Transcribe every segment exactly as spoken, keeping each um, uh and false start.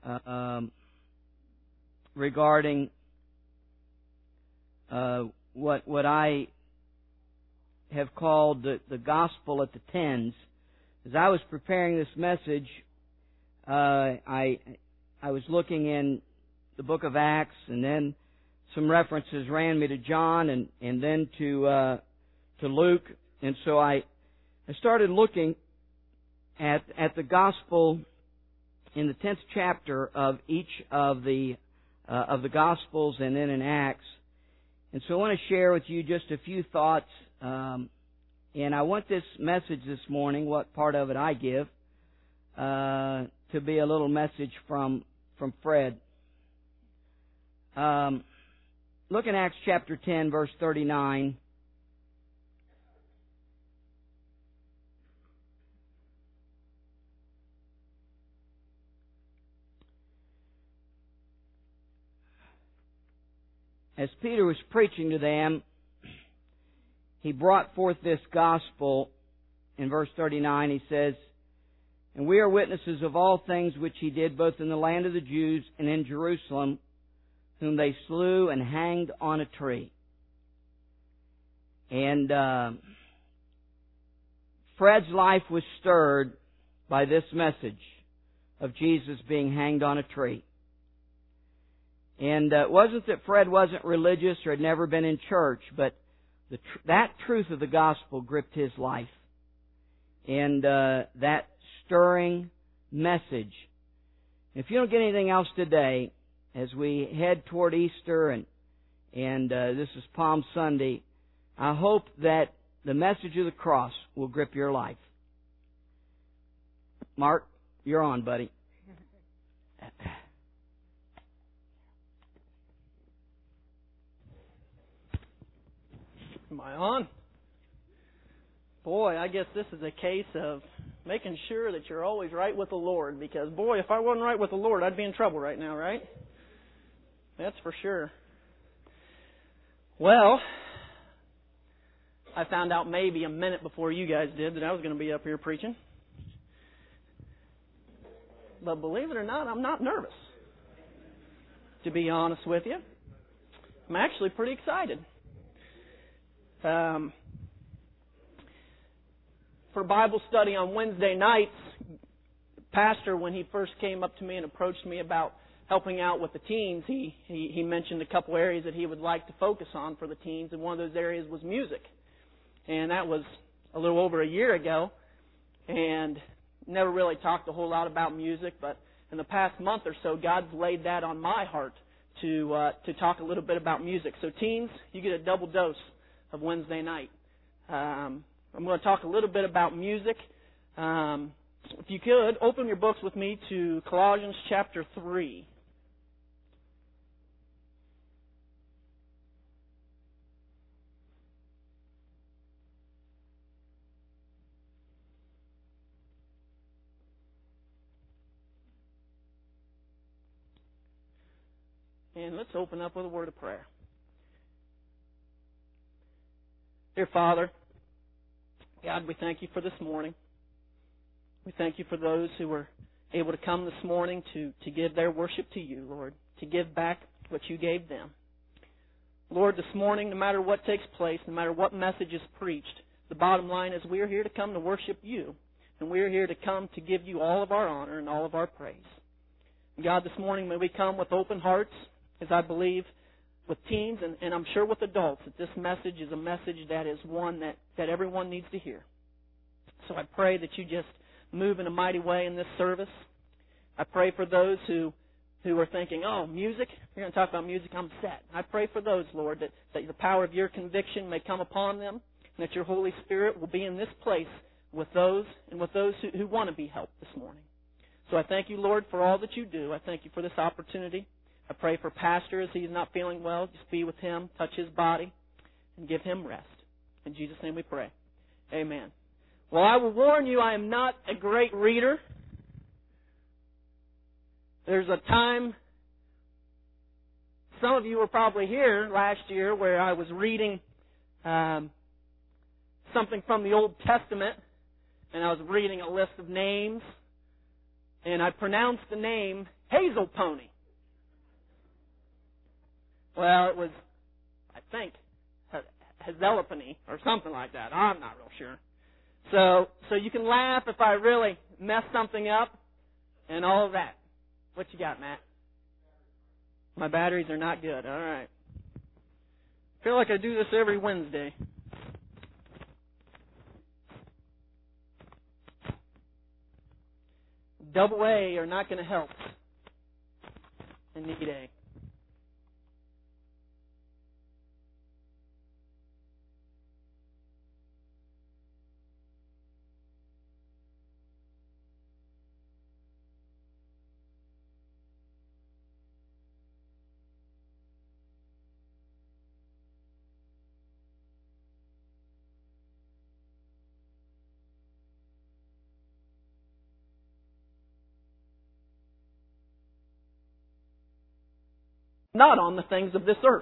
uh, um, regarding uh, what what I have called the, the gospel at the tens. As I was preparing this message, uh, I I was looking in the book of Acts, and then some references ran me to John, and, and then to uh, to Luke, and so I I started looking at at the gospel in the tenth chapter of each of the uh, of the gospels, and then in Acts. And so I want to share with you just a few thoughts. Um, and I want this message this morning, what part of it I give, uh, to be a little message from from Fred. Um, look in Acts chapter ten, verse thirty-nine. As Peter was preaching to them, he brought forth this gospel. In verse thirty-nine, he says, "And we are witnesses of all things which he did, both in the land of the Jews and in Jerusalem, whom they slew and hanged on a tree." And uh, Fred's life was stirred by this message of Jesus being hanged on a tree. And uh, it wasn't that Fred wasn't religious or had never been in church, but the tr- that truth of the gospel gripped his life. And uh, that stirring message. If you don't get anything else today, as we head toward Easter and and uh, this is Palm Sunday, I hope that the message of the cross will grip your life. Mark, you're on, buddy. Am I on? Boy, I guess this is a case of making sure that you're always right with the Lord, because, boy, if I wasn't right with the Lord, I'd be in trouble right now, right? That's for sure. Well, I found out maybe a minute before you guys did that I was going to be up here preaching. But believe it or not, I'm not nervous, to be honest with you. I'm actually pretty excited. Um, for Bible study on Wednesday nights, Pastor, when he first came up to me and approached me about helping out with the teens, he, he, he mentioned a couple areas that he would like to focus on for the teens, and one of those areas was music. And that was a little over a year ago, and never really talked a whole lot about music, but in the past month or so, God's laid that on my heart to uh, to talk a little bit about music. So teens, you get a double dose of Wednesday night. Um, I'm going to talk a little bit about music. Um, if you could, open your books with me to Colossians chapter three. And let's open up with a word of prayer. Dear Father, God, we thank you for this morning. We thank you for those who were able to come this morning to, to give their worship to you, Lord, to give back what you gave them. Lord, this morning, no matter what takes place, no matter what message is preached, the bottom line is we are here to come to worship you, and we are here to come to give you all of our honor and all of our praise. God, this morning, may we come with open hearts, as I believe with teens and, and I'm sure with adults, that this message is a message that is one that, that everyone needs to hear. So I pray that you just move in a mighty way in this service. I pray for those who, who are thinking, oh, music? You're going to talk about music? I'm set. I pray for those, Lord, that, that the power of your conviction may come upon them, and that your Holy Spirit will be in this place with those and with those who, who want to be helped this morning. So I thank you, Lord, for all that you do. I thank you for this opportunity. I pray for Pastor as he's not feeling well. Just be with him, touch his body, and give him rest. In Jesus' name we pray. Amen. Well, I will warn you, I am not a great reader. There's a time, some of you were probably here last year, where I was reading um, something from the Old Testament, and I was reading a list of names, and I pronounced the name Hazel Pony. Well, it was, I think, Hazelopony or something like that. I'm not real sure. So, so you can laugh if I really mess something up and all of that. What you got, Matt? My batteries are not good. All right. I feel like I do this every Wednesday. Double A are not going to help. I need A. Not on the things of this earth.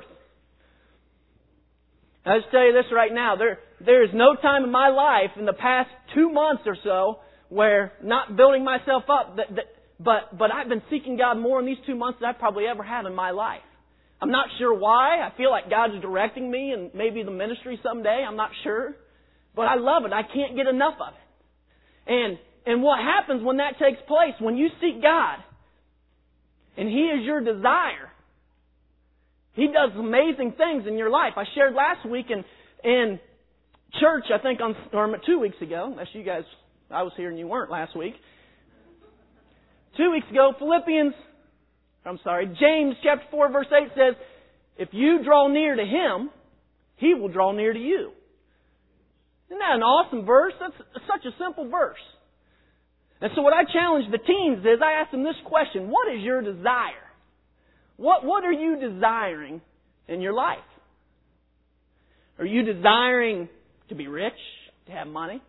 I'll just tell you this right now. There, there is no time in my life in the past two months or so where not building myself up, that, that, but, but I've been seeking God more in these two months than I probably ever have in my life. I'm not sure why. I feel like God's directing me and maybe the ministry someday. I'm not sure. But I love it. I can't get enough of it. And, and what happens when that takes place, when you seek God and He is your desire, He does amazing things in your life. I shared last week in, in church, I think, on or two weeks ago. Unless you guys, I was here and you weren't last week. Two weeks ago, Philippians, I'm sorry, James chapter four verse eight says, if you draw near to Him, He will draw near to you. Isn't that an awesome verse? That's such a simple verse. And so what I challenge the teens is, I ask them this question: what is your desire? What, what are you desiring in your life? Are you desiring to be rich, to have money?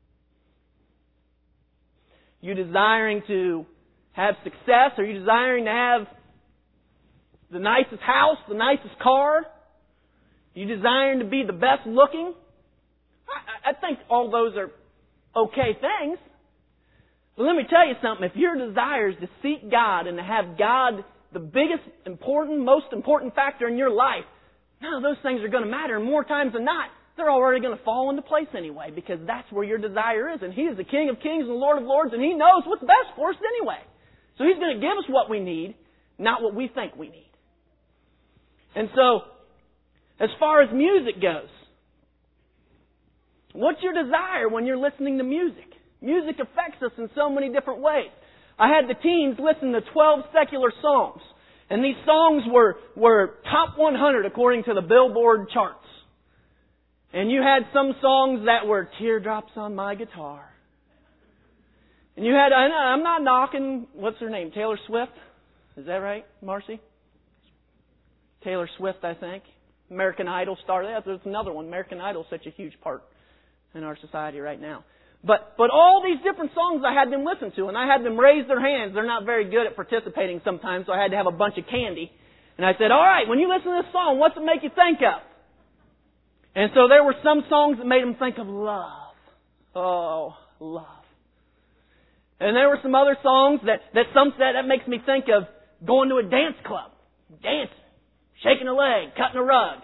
Are you desiring to have success? Are you desiring to have the nicest house, the nicest car? Are you desiring to be the best looking? I, I think all those are okay things. But let me tell you something. If your desire is to seek God and to have God the biggest, important, most important factor in your life, none of those things are going to matter. And more times than not, they're already going to fall into place anyway, because that's where your desire is. And He is the King of Kings and the Lord of Lords, and He knows what's best for us anyway. So He's going to give us what we need, not what we think we need. And so, as far as music goes, what's your desire when you're listening to music? Music affects us in so many different ways. I had the teens listen to twelve secular songs. And these songs were, were top one hundred according to the Billboard charts. And you had some songs that were Teardrops on My Guitar. And you had, I'm not knocking, what's her name, Taylor Swift? Is that right, Marcy? Taylor Swift, I think. American Idol star. That's another one. American Idol is such a huge part in our society right now. But but all these different songs I had them listen to, and I had them raise their hands. They're not very good at participating sometimes, so I had to have a bunch of candy. And I said, all right, when you listen to this song, what's it make you think of? And so there were some songs that made them think of love. Oh, love. And there were some other songs that, that some said that makes me think of going to a dance club, dancing, shaking a leg, cutting a rug.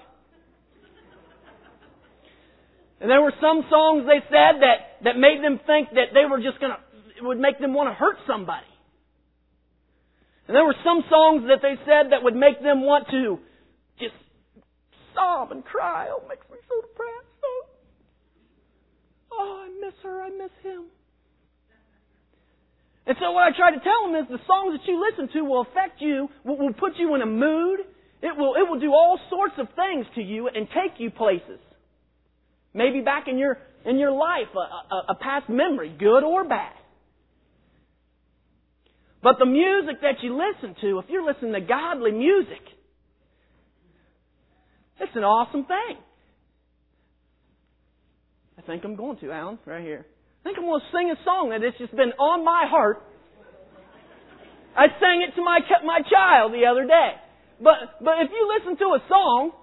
And there were some songs they said that, that made them think that they were just going to, it would make them want to hurt somebody. And there were some songs that they said that would make them want to just sob and cry. Oh, it makes me so depressed. Oh, oh, I miss her. I miss him. And so what I try to tell them is the songs that you listen to will affect you, will, will put you in a mood. It will, it will do all sorts of things to you and take you places. Maybe back in your in your life, a, a, a past memory, good or bad. But the music that you listen to, if you're listening to godly music, it's an awesome thing. I think I'm going to, Alan, right here. I think I'm going to sing a song that has just been on my heart. I sang it to my my child the other day. But but if you listen to a song,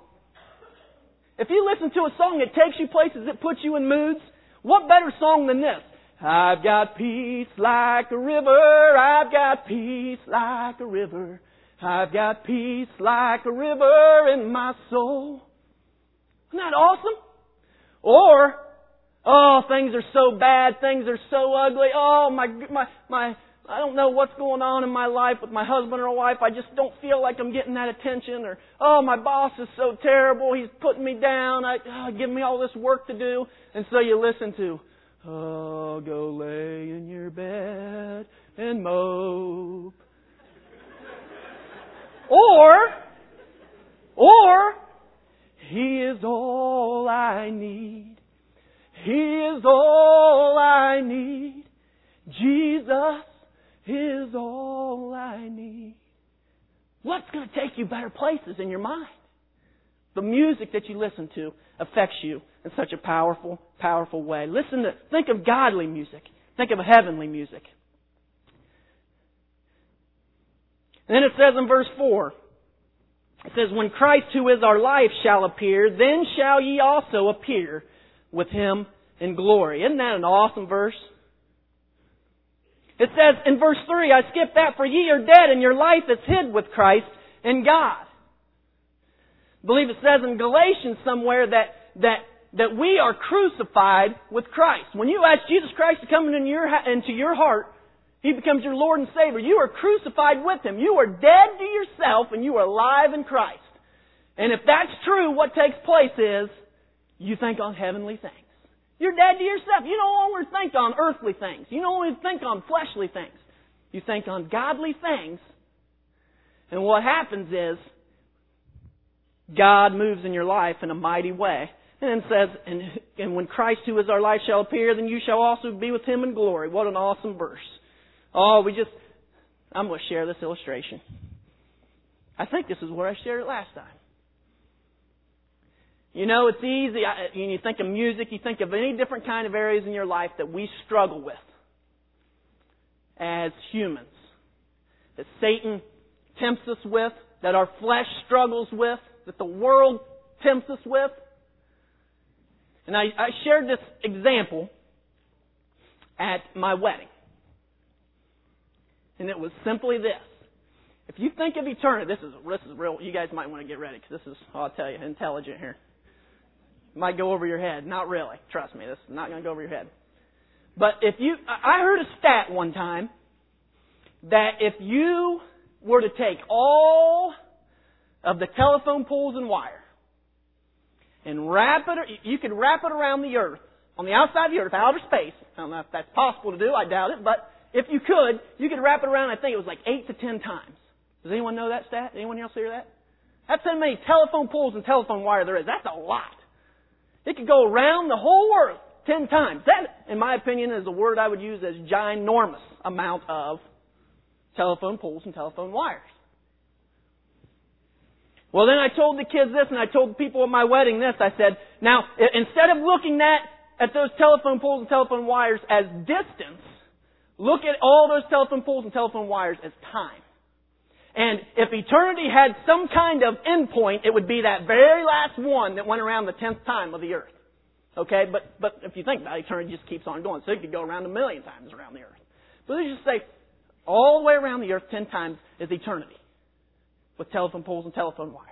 if you listen to a song that takes you places, that puts you in moods, what better song than this? I've got peace like a river. I've got peace like a river. I've got peace like a river in my soul. Isn't that awesome? Or, oh, things are so bad. Things are so ugly. Oh, my, my, my, I don't know what's going on in my life with my husband or wife. I just don't feel like I'm getting that attention. Or, oh, my boss is so terrible. He's putting me down. I, oh, giving me all this work to do. And so you listen to, oh, go lay in your bed and mope. Or, or, He is all I need. He is all I need. Jesus is all I need. What's going to take you better places in your mind? The music that you listen to affects you in such a powerful, powerful way. Listen to, think of godly music. Think of heavenly music. And then it says in verse four, it says, when Christ who is our life shall appear, then shall ye also appear with Him in glory. Isn't that an awesome verse? It says in verse three, I skipped that, for ye are dead and your life is hid with Christ in God. I believe it says in Galatians somewhere that, that, that we are crucified with Christ. When you ask Jesus Christ to come into your, into your heart, He becomes your Lord and Savior. You are crucified with Him. You are dead to yourself and you are alive in Christ. And if that's true, what takes place is you think on heavenly things. You're dead to yourself. You no longer think on earthly things. You no longer think on fleshly things. You think on godly things. And what happens is God moves in your life in a mighty way. And it says, and, and when Christ who is our life shall appear, then you shall also be with Him in glory. What an awesome verse. Oh, we just, I'm going to share this illustration. I think this is where I shared it last time. You know, it's easy. When you think of music, you think of any different kind of areas in your life that we struggle with as humans. That Satan tempts us with, that our flesh struggles with, that the world tempts us with. And I, I shared this example at my wedding. And it was simply this. If you think of eternity, this is this is real. You guys might want to get ready because this is, oh, I'll tell you, intelligent here. It might go over your head. Not really. Trust me, this is not going to go over your head. But if you, I heard a stat one time that if you were to take all of the telephone poles and wire and wrap it, you could wrap it around the earth, on the outside of the earth, outer space. I don't know if that's possible to do. I doubt it, but if you could, you could wrap it around, I think it was like eight to ten times. Does anyone know that stat? Anyone else hear that? That's how many telephone poles and telephone wire there is. That's a lot. It could go around the whole earth ten times. That, in my opinion, is a word I would use as ginormous amount of telephone poles and telephone wires. Well, then I told the kids this, and I told the people at my wedding this. I said, now, instead of looking at, at those telephone poles and telephone wires as distance, look at all those telephone poles and telephone wires as time. And if eternity had some kind of endpoint, it would be that very last one that went around the tenth time of the earth. Okay? But but if you think about it, eternity just keeps on going. So it could go around a million times around the earth. But let's just say all the way around the earth ten times is eternity with telephone poles and telephone wires.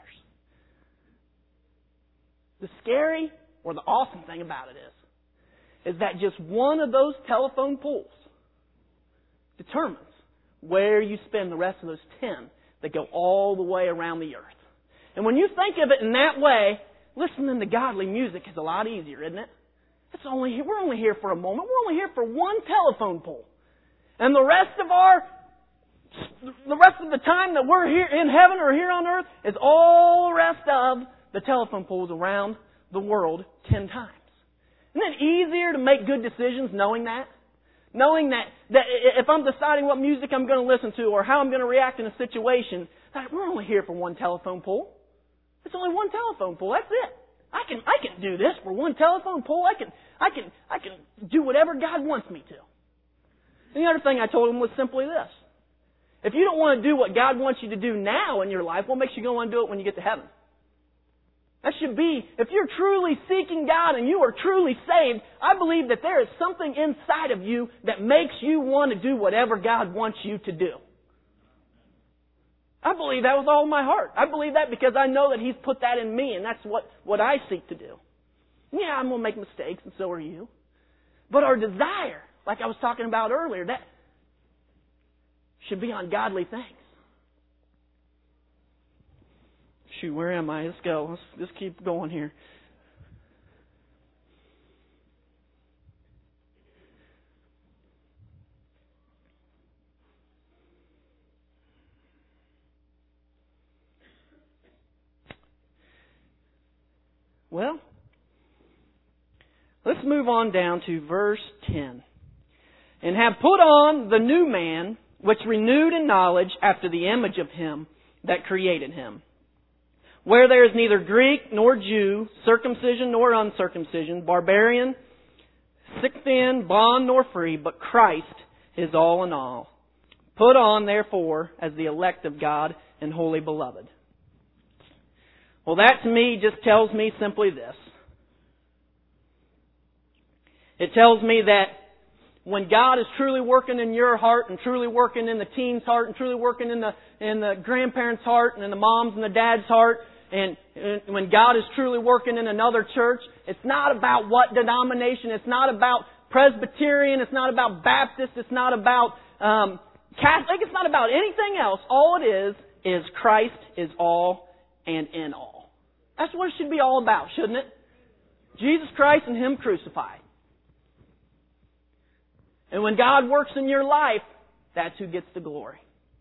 The scary or the awesome thing about it is, is that just one of those telephone poles determines where you spend the rest of those ten that go all the way around the earth. And when you think of it in that way, listening to godly music is a lot easier, isn't it? It's only we're only here for a moment. We're only here for one telephone pole. And the rest of our the rest of the time that we're here in heaven or here on earth is all the rest of the telephone poles around the world ten times. Isn't it easier to make good decisions knowing that? Knowing that, that if I'm deciding what music I'm going to listen to or how I'm going to react in a situation, that we're only here for one telephone pole. It's only one telephone pole. That's it. I can I can do this for one telephone pole. I can I can I can do whatever God wants me to. And the other thing I told him was simply this: if you don't want to do what God wants you to do now in your life, what makes you going to want to do it when you get to heaven? That should be, if you're truly seeking God and you are truly saved, I believe that there is something inside of you that makes you want to do whatever God wants you to do. I believe that with all my heart. I believe that because I know that He's put that in me, and that's what, what I seek to do. Yeah, I'm going to make mistakes, and so are you. But our desire, like I was talking about earlier, that should be on godly things. Shoot, where am I? Let's go. Let's just keep going here. Well, let's move on down to verse ten. And have put on the new man, which renewed in knowledge after the image of Him that created him. Where there is neither Greek nor Jew, circumcision nor uncircumcision, barbarian, Scythian, bond nor free, but Christ is all in all. Put on, therefore, as the elect of God and wholly beloved. Well, that to me just tells me simply this. It tells me that when God is truly working in your heart and truly working in the teen's heart and truly working in the in the grandparents' heart and in the mom's and the dad's heart, and, and when God is truly working in another church, it's not about what denomination, it's not about Presbyterian, it's not about Baptist, it's not about um, Catholic, it's not about anything else. All it is is Christ is all and in all. That's what it should be all about, shouldn't it? Jesus Christ and Him crucified. And when God works in your life, that's who gets the glory.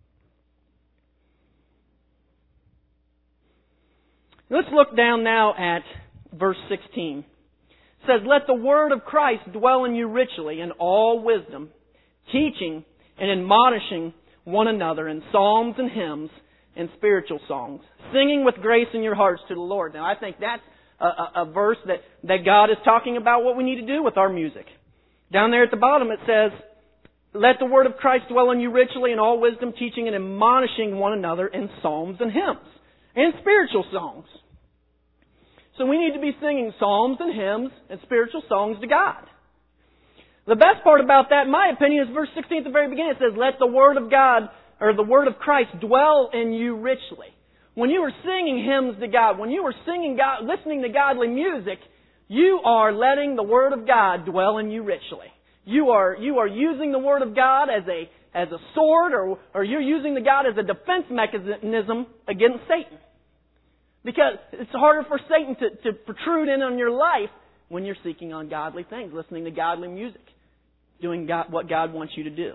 Let's look down now at verse sixteen. It says, "Let the word of Christ dwell in you richly in all wisdom, teaching and admonishing one another in psalms and hymns and spiritual songs, singing with grace in your hearts to the Lord." Now, I think that's a, a, a verse that, that God is talking about what we need to do with our music. Down there at the bottom it says, "Let the word of Christ dwell in you richly in all wisdom, teaching and admonishing one another in psalms and hymns and spiritual songs." So we need to be singing psalms and hymns and spiritual songs to God. The best part about that, in my opinion, is verse sixteen at the very beginning. It says, "Let the word of God, or the word of Christ, dwell in you richly." When you are singing hymns to God, when you are singing God, listening to godly music, you are letting the Word of God dwell in you richly. You are, you are using the Word of God as a, as a sword, or, or you're using the God as a defense mechanism against Satan. Because it's harder for Satan to, to protrude in on your life when you're seeking on godly things, listening to godly music, doing God, what God wants you to do.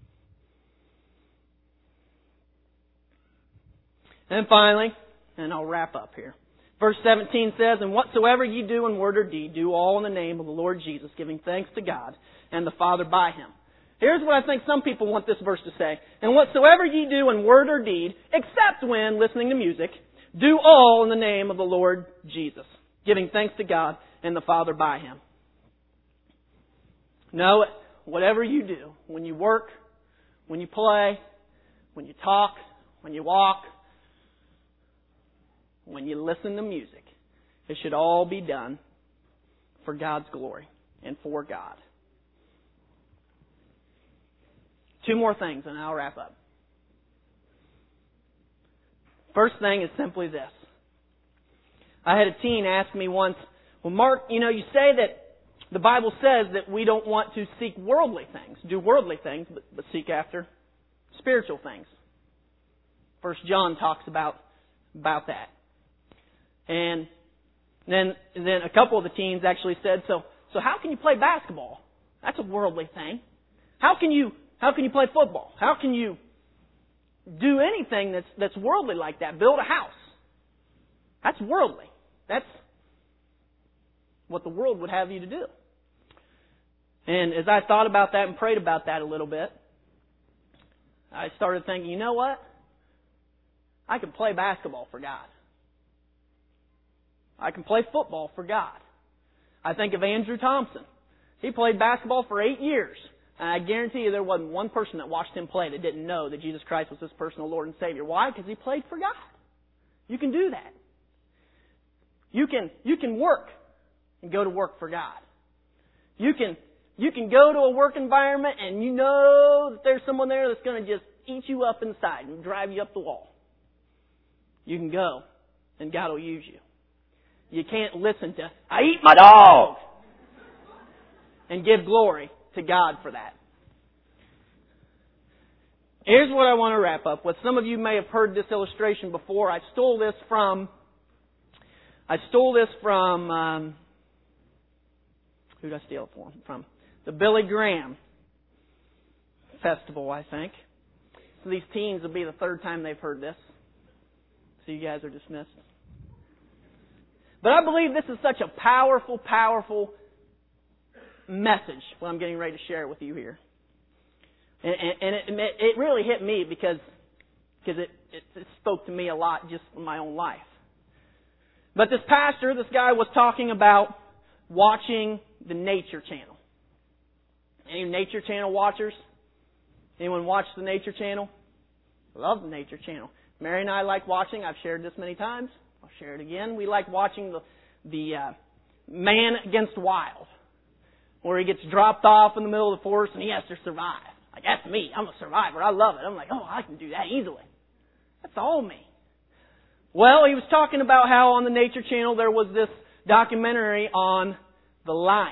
And finally, and I'll wrap up here. Verse seventeen says, "And whatsoever ye do in word or deed, do all in the name of the Lord Jesus, giving thanks to God and the Father by Him." Here's what I think some people want this verse to say. "And whatsoever ye do in word or deed, except when listening to music, do all in the name of the Lord Jesus, giving thanks to God and the Father by Him." No, whatever you do, when you work, when you play, when you talk, when you walk, when you listen to music, it should all be done for God's glory and for God. Two more things and I'll wrap up. First thing is simply this. I had a teen ask me once, "Well, Mark, you know, you say that the Bible says that we don't want to seek worldly things, do worldly things, but, but seek after spiritual things." First John talks about, about that. And then, then a couple of the teens actually said, so, so how can you play basketball? That's a worldly thing. How can you, how can you play football? How can you do anything that's, that's worldly like that? Build a house. That's worldly. That's what the world would have you to do. And as I thought about that and prayed about that a little bit, I started thinking, you know what? I can play basketball for God. I can play football for God. I think of Andrew Thompson. He played basketball for eight years. And I guarantee you there wasn't one person that watched him play that didn't know that Jesus Christ was his personal Lord and Savior. Why? Because he played for God. You can do that. You can, you can work and go to work for God. You can, you can go to a work environment and you know that there's someone there that's going to just eat you up inside and drive you up the wall. You can go and God will use you. You can't listen to, I eat my dog! And give glory to God for that. Here's what I want to wrap up with. Some of you may have heard this illustration before. I stole this from, I stole this from, um, who did I steal it from? The Billy Graham Festival, I think. So these teens will be the third time they've heard this. So you guys are dismissed. But I believe this is such a powerful, powerful message, what I'm getting ready to share with you here. And, and, and it, it really hit me because, because it, it, it spoke to me a lot just in my own life. But this pastor, this guy was talking about watching the Nature Channel. Any Nature Channel watchers? Anyone watch the Nature Channel? I love the Nature Channel. Mary and I like watching. I've shared this many times. I'll share it again. We like watching the the uh, Man Against Wild, where he gets dropped off in the middle of the forest and he has to survive. Like, that's me. I'm a survivor. I love it. I'm like, oh, I can do that easily. That's all me. Well, he was talking about how on the Nature Channel there was this documentary on the lion.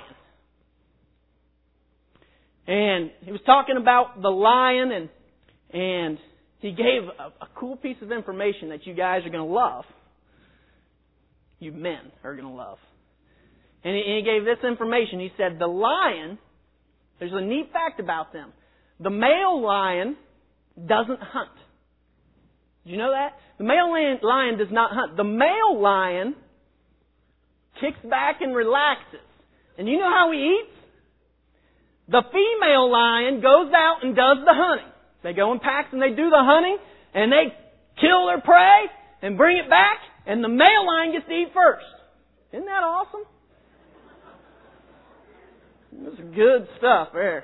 And he was talking about the lion and and he gave a, a cool piece of information that you guys are going to love. You men are going to love. And he, and he gave this information. He said, the lion, there's a neat fact about them. The male lion doesn't hunt. Did you know that? The male lion, lion does not hunt. The male lion kicks back and relaxes. And you know how he eats? The female lion goes out and does the hunting. They go in packs and they do the hunting and they kill their prey and bring it back and the male lion gets to eat first. Isn't that awesome? This is good stuff there.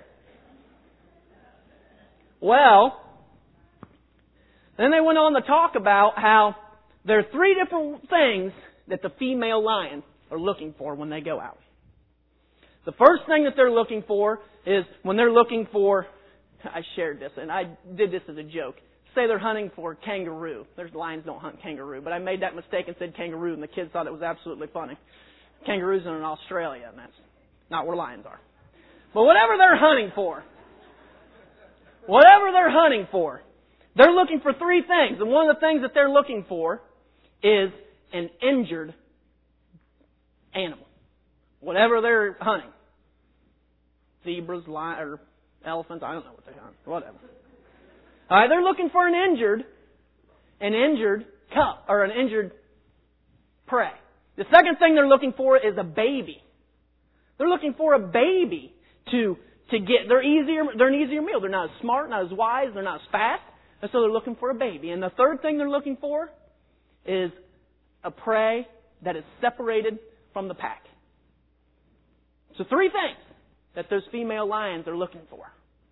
Well, then they went on to talk about how there are three different things that the female lion are looking for when they go out. The first thing that they're looking for is when they're looking for, I shared this and I did this as a joke. Say they're hunting for kangaroo. There's lions don't hunt kangaroo, but I made that mistake and said kangaroo and the kids thought it was absolutely funny. Kangaroos are in Australia and that's not where lions are. But whatever they're hunting for, whatever they're hunting for, they're looking for three things. And one of the things that they're looking for is an injured animal. Whatever they're hunting. Zebras, lions, or elephants, I don't know what they hunt. Whatever. Alright, they're looking for an injured, an injured cup, or an injured prey. The second thing they're looking for is a baby. They're looking for a baby to, to get, they're easier, they're an easier meal. They're not as smart, not as wise, they're not as fast. And so they're looking for a baby. And the third thing they're looking for is a prey that is separated from the pack. So three things that those female lions are looking for.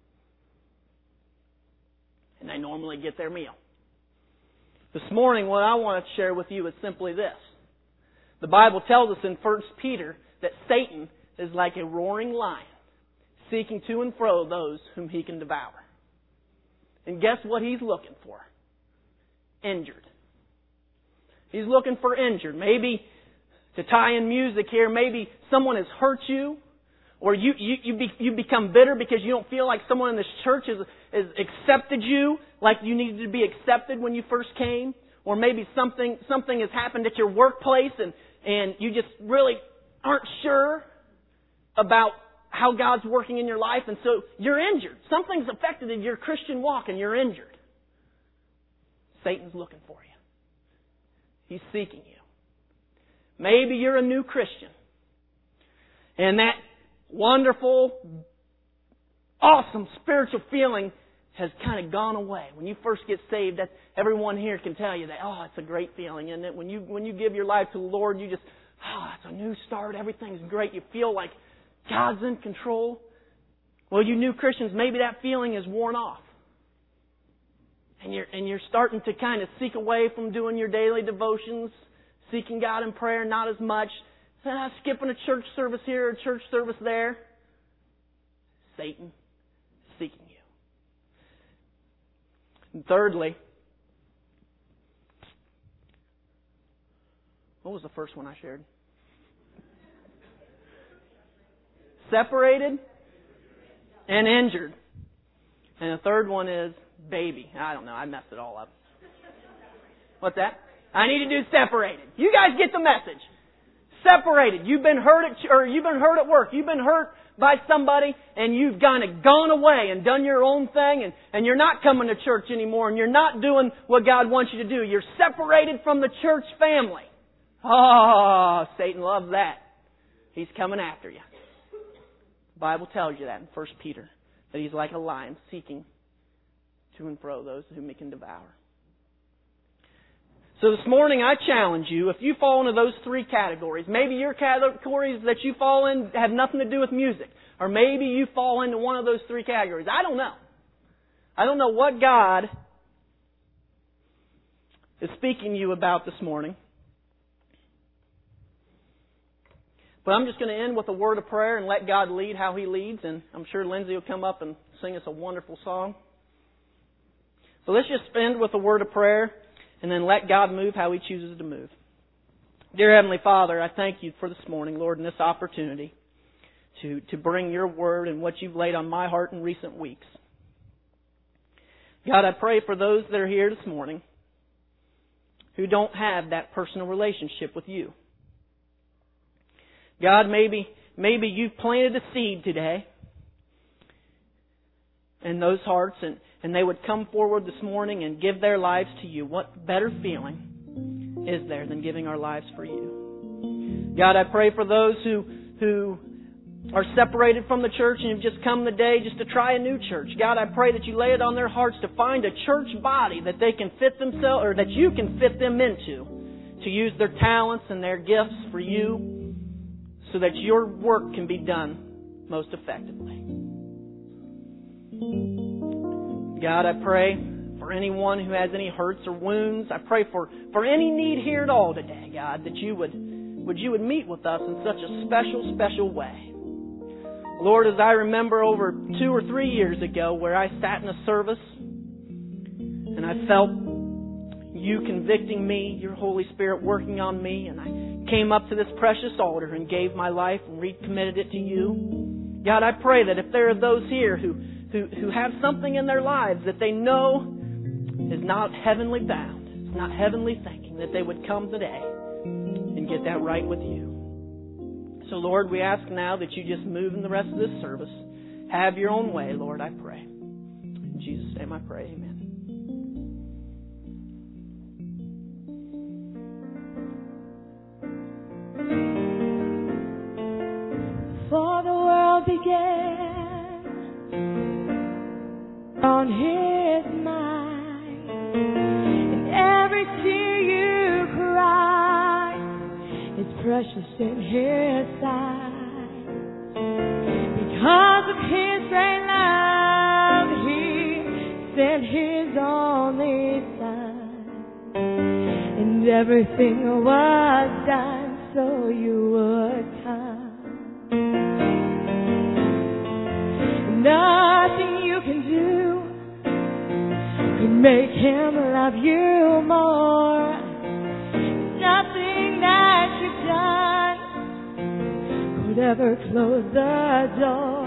And they normally get their meal. This morning, what I want to share with you is simply this. The Bible tells us in First Peter that Satan is like a roaring lion, seeking to and fro those whom he can devour. And guess what he's looking for? Injured. He's looking for injured. Maybe, to tie in music here, maybe someone has hurt you, or you you you, be, you become bitter because you don't feel like someone in this church has, has accepted you like you needed to be accepted when you first came. Or maybe something something has happened at your workplace and, and you just really aren't sure about how God's working in your life, and so you're injured. Something's affected in your Christian walk and you're injured. Satan's looking for you. He's seeking you. Maybe you're a new Christian. And that wonderful, awesome spiritual feeling has kind of gone away. When you first get saved, that everyone here can tell you that, oh, it's a great feeling, isn't it? When you when you give your life to the Lord, you just, oh, it's a new start. Everything's great. You feel like God's in control. Well, you new Christians, maybe that feeling is worn off. And you're and you're starting to kind of seek away from doing your daily devotions, seeking God in prayer, not as much. Ah, skipping a church service here, a church service there. Satan seeking you. And thirdly, what was the first one I shared? Separated and injured. And the third one is baby. I don't know. I messed it all up. What's that? I need to do separated. You guys get the message. Separated. You've been hurt at or you've been hurt at work. You've been hurt by somebody, and you've kind of gone away and done your own thing, and, and you're not coming to church anymore, and you're not doing what God wants you to do. You're separated from the church family. Oh, Satan loves that. He's coming after you. The Bible tells you that in First Peter, that he's like a lion seeking to and fro those whom he can devour. So this morning I challenge you, if you fall into those three categories, maybe your categories that you fall in have nothing to do with music, or maybe you fall into one of those three categories. I don't know. I don't know what God is speaking to you about this morning. But I'm just going to end with a word of prayer and let God lead how He leads, and I'm sure Lindsay will come up and sing us a wonderful song. So let's just end with a word of prayer, and then let God move how He chooses to move. Dear Heavenly Father, I thank You for this morning, Lord, and this opportunity to, to bring Your Word and what You've laid on my heart in recent weeks. God, I pray for those that are here this morning who don't have that personal relationship with You. God, maybe, maybe You've planted a seed today in those hearts, and and they would come forward this morning and give their lives to You. What better feeling is there than giving our lives for You? God, I pray for those who who are separated from the church and have just come today just to try a new church. God, I pray that You lay it on their hearts to find a church body that they can fit themselves, or that You can fit them into, to use their talents and their gifts for You, so that Your work can be done most effectively. God, I pray for anyone who has any hurts or wounds. I pray for, for any need here at all today, God, that You would, would you would meet with us in such a special, special way. Lord, as I remember over two or three years ago where I sat in a service and I felt You convicting me, Your Holy Spirit working on me, and I came up to this precious altar and gave my life and recommitted it to You. God, I pray that if there are those here who Who, who have something in their lives that they know is not heavenly bound, it's not heavenly thinking, that they would come today and get that right with You. So, Lord, we ask now that You just move in the rest of this service. Have Your own way, Lord, I pray. In Jesus' name I pray, amen. For the world began on His mind, and every tear You cry is precious in His sight. Because of His great love, He sent His only Son, and everything was done so You would come. Nothing You can do could make Him love You more. Nothing that You've done could ever close the door.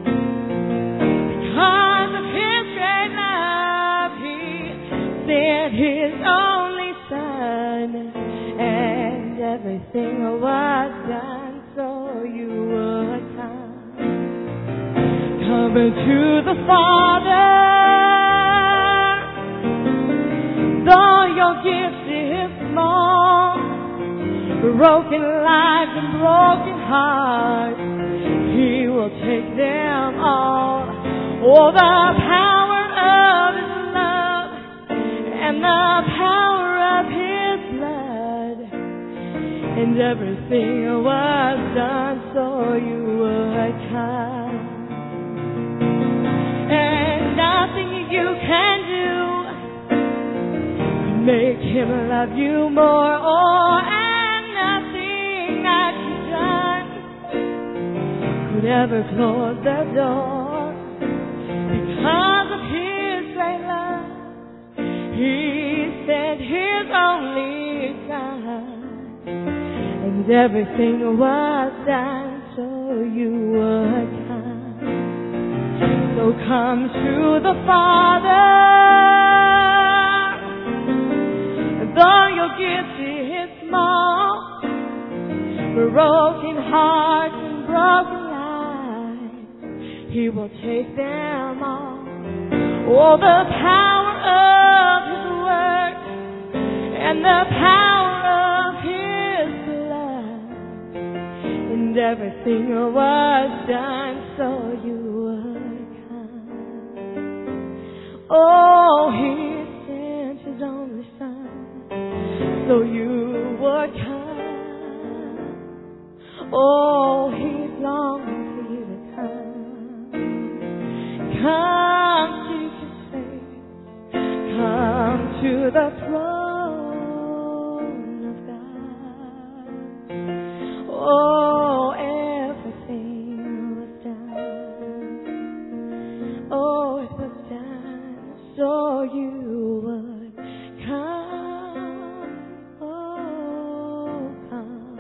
Because of His great love, He sent His only Son, and everything was done so You would come. Come to the Father, though Your gift is small, broken lives and broken hearts, He will take them all. Oh, the power of His love and the power of His blood, and everything was done so You would come. And nothing You can do can make Him love You more. Oh, had He done could ever close the door. Because of His great love, He sent His only Son, and everything was done so you would come. So come to the Father, and though your gift is small, broken hearts and broken lives, He will take them all. Oh, the power of His word and the power of His blood, and everything was done so you would come. Oh, He sent His only Son so you would come. Oh, He's longing for you to come. Come seek His face. Come to the throne of God. Oh, everything was done. Oh, it was done so you would come. Oh, come.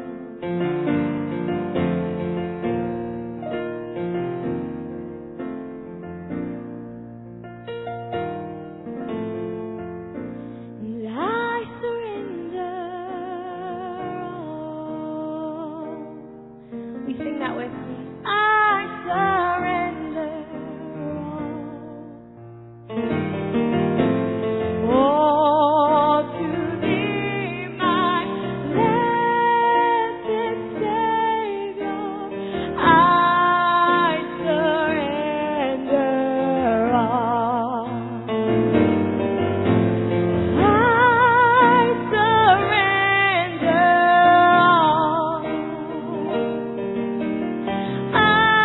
And I surrender all. We sing that with me. I surrender all. All to Thee, my blessed Savior. I surrender all. I surrender all. I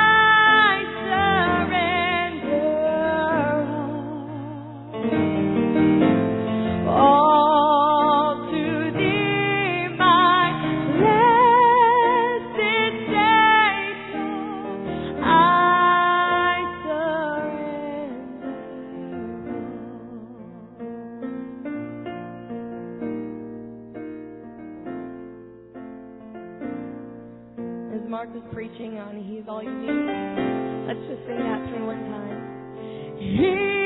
surrender all. All to Thee, my blessed Savior. I surrender all. As Mark was preaching on He's All You Need, let's just sing that through one time. He